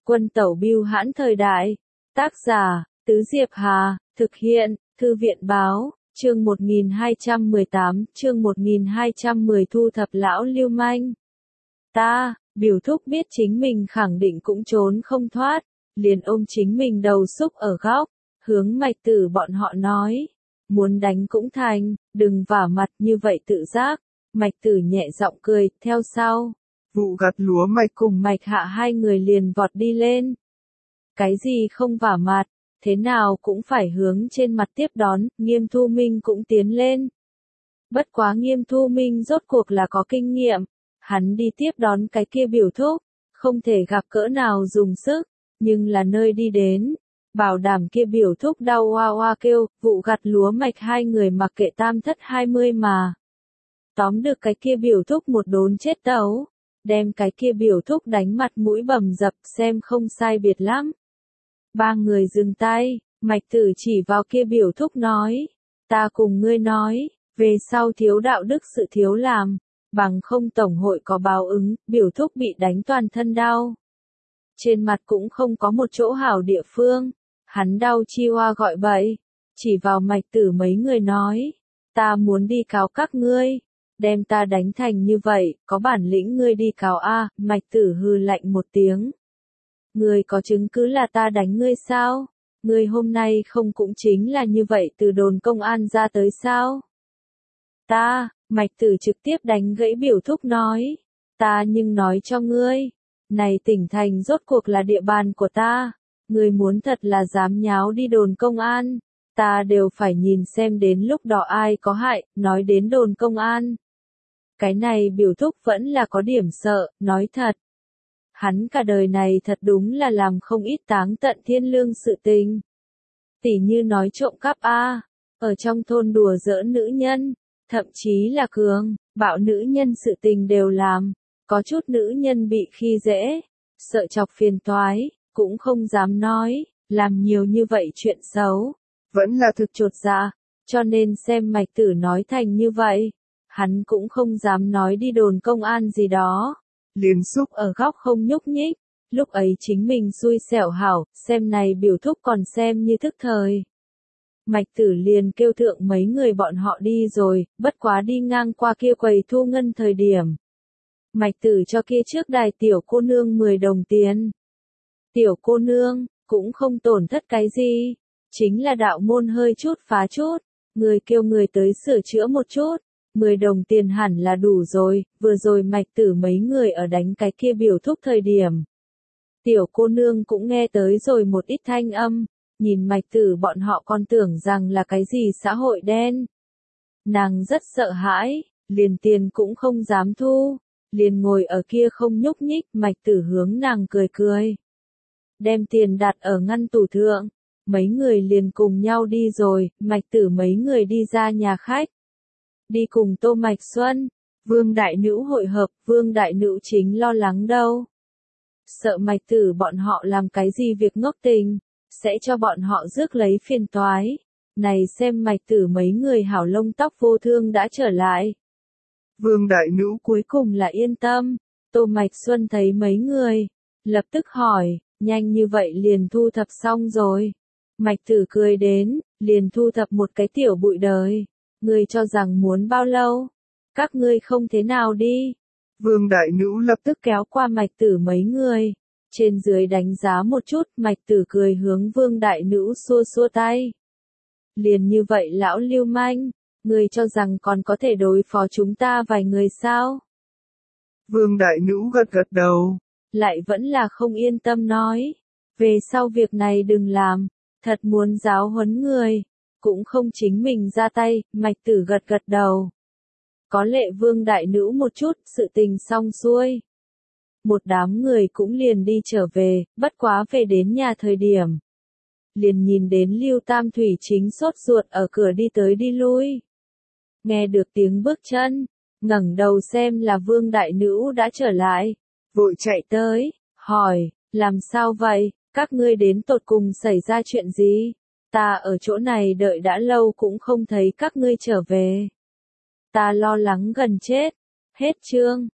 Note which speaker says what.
Speaker 1: Quân tẩu bưu hãn thời đại. Tác giả, Tứ Diệp Hà, thực hiện, Thư viện báo, chương 1218, chương 1210 thu thập lão lưu manh. Biểu thúc biết chính mình khẳng định cũng trốn không thoát, liền ôm chính mình đầu xúc ở góc, hướng Mạch Tử bọn họ nói. Muốn đánh cũng thành, đừng vả mặt như vậy tự giác. Mạch Tử nhẹ giọng cười, theo sau.
Speaker 2: Vụ gặt lúa Mạch
Speaker 1: cùng Mạch Hạ hai người liền vọt đi lên. Cái gì không vả mặt, thế nào cũng phải hướng trên mặt tiếp đón, Nghiêm Thu Minh cũng tiến lên. Bất quá Nghiêm Thu Minh rốt cuộc là có kinh nghiệm, hắn đi tiếp đón cái kia biểu thúc, không thể gặp cỡ nào dùng sức, nhưng là nơi đi đến, bảo đảm kia biểu thúc đau oa oa kêu, vụ gặt lúa Mạch hai người mặc kệ tam thất 20 mà. Tóm được cái kia biểu thúc một đốn chết tấu, đem cái kia biểu thúc đánh mặt mũi bầm dập xem không sai biệt lắm. Ba người dừng tay, Mạch Tử chỉ vào kia biểu thúc nói, ta cùng ngươi nói, về sau thiếu đạo đức sự thiếu làm, bằng không tổng hội có báo ứng, biểu thúc bị đánh toàn thân đau. Trên mặt cũng không có một chỗ hảo địa phương, hắn đau chi hoa gọi bậy, chỉ vào Mạch Tử mấy người nói, ta muốn đi cáo các ngươi, đem ta đánh thành như vậy, có bản lĩnh ngươi đi cáo a. Mạch Tử hừ lạnh một tiếng. Ngươi có chứng cứ là ta đánh ngươi sao? Ngươi hôm nay không cũng chính là như vậy từ đồn công an ra tới sao? Mạch Tử trực tiếp đánh gãy biểu thúc nói. Ta nhưng nói cho ngươi, này tỉnh thành rốt cuộc là địa bàn của ta. Ngươi muốn thật là dám nháo đi đồn công an, ta đều phải nhìn xem đến lúc đó ai có hại, nói đến đồn công an. Cái này biểu thúc vẫn là có điểm sợ, nói thật. Hắn cả đời này thật đúng là làm không ít táng tận thiên lương sự tình. Tỉ như nói trộm cắp ở trong thôn đùa giỡn nữ nhân, thậm chí là cường, bạo nữ nhân sự tình đều làm. Có chút nữ nhân bị khi dễ, sợ chọc phiền toái, cũng không dám nói, làm nhiều như vậy chuyện xấu. Vẫn là thực chột dạ, cho nên xem Mạch Tử nói thành như vậy. Hắn cũng không dám nói đi đồn công an gì đó. Liền xúc ở góc không nhúc nhích. Lúc ấy chính mình xui xẻo hảo, xem này biểu thúc còn xem như thức thời. Mạch Tử liền kêu thượng mấy người bọn họ đi rồi, bất quá đi ngang qua kia quầy thu ngân thời điểm. Mạch Tử cho kia trước đài tiểu cô nương 10 đồng tiền. Tiểu cô nương, cũng không tổn thất cái gì. Chính là đạo môn hơi chút phá chút. Người kêu người tới sửa chữa một chút. 10 đồng tiền hẳn là đủ rồi, vừa rồi Mạch Tử mấy người ở đánh cái kia biểu thúc thời điểm. Tiểu cô nương cũng nghe tới rồi một ít thanh âm, nhìn Mạch Tử bọn họ còn tưởng rằng là cái gì xã hội đen. Nàng rất sợ hãi, liền tiền cũng không dám thu, liền ngồi ở kia không nhúc nhích, Mạch Tử hướng nàng cười cười. Đem tiền đặt ở ngăn tủ thượng, mấy người liền cùng nhau đi rồi, Mạch Tử mấy người đi ra nhà khách. Đi cùng Tô Mạch Xuân, Vương Đại Nữ hội hợp, Vương Đại Nữ chính lo lắng đâu. Sợ Mạch Tử bọn họ làm cái gì việc ngốc tình, sẽ cho bọn họ rước lấy phiền toái. Này xem Mạch Tử mấy người hảo lông tóc vô thương đã trở lại. Vương Đại Nữ cuối cùng là yên tâm, Tô Mạch Xuân thấy mấy người, lập tức hỏi, nhanh như vậy liền thu thập xong rồi. Mạch Tử cười đến, liền thu thập một cái tiểu bụi đời. Ngươi cho rằng muốn bao lâu? Các ngươi không thế nào đi. Vương Đại Nữ lập tức kéo qua Mạch Tử mấy người. Trên dưới đánh giá một chút, Mạch Tử cười hướng Vương Đại Nữ xua xua tay. Liền như vậy lão lưu manh, ngươi cho rằng còn có thể đối phó chúng ta vài người sao? Vương Đại Nữ gật gật đầu, lại vẫn là không yên tâm nói. Về sau việc này đừng làm, thật muốn giáo huấn người. Cũng không chính mình ra tay, Mạch Tử gật gật đầu. Có lệ Vương Đại Nữ một chút, sự tình xong xuôi. Một đám người cũng liền đi trở về, bất quá về đến nhà thời điểm. Liền nhìn đến Lưu Tam Thủy chính sốt ruột ở cửa đi tới đi lui. Nghe được tiếng bước chân, ngẩng đầu xem là Vương Đại Nữ đã trở lại. Vội chạy tới, hỏi, làm sao vậy, các ngươi đến tột cùng xảy ra chuyện gì? Ta ở chỗ này đợi đã lâu cũng không thấy các ngươi trở về. Ta lo lắng gần chết. Hết chương.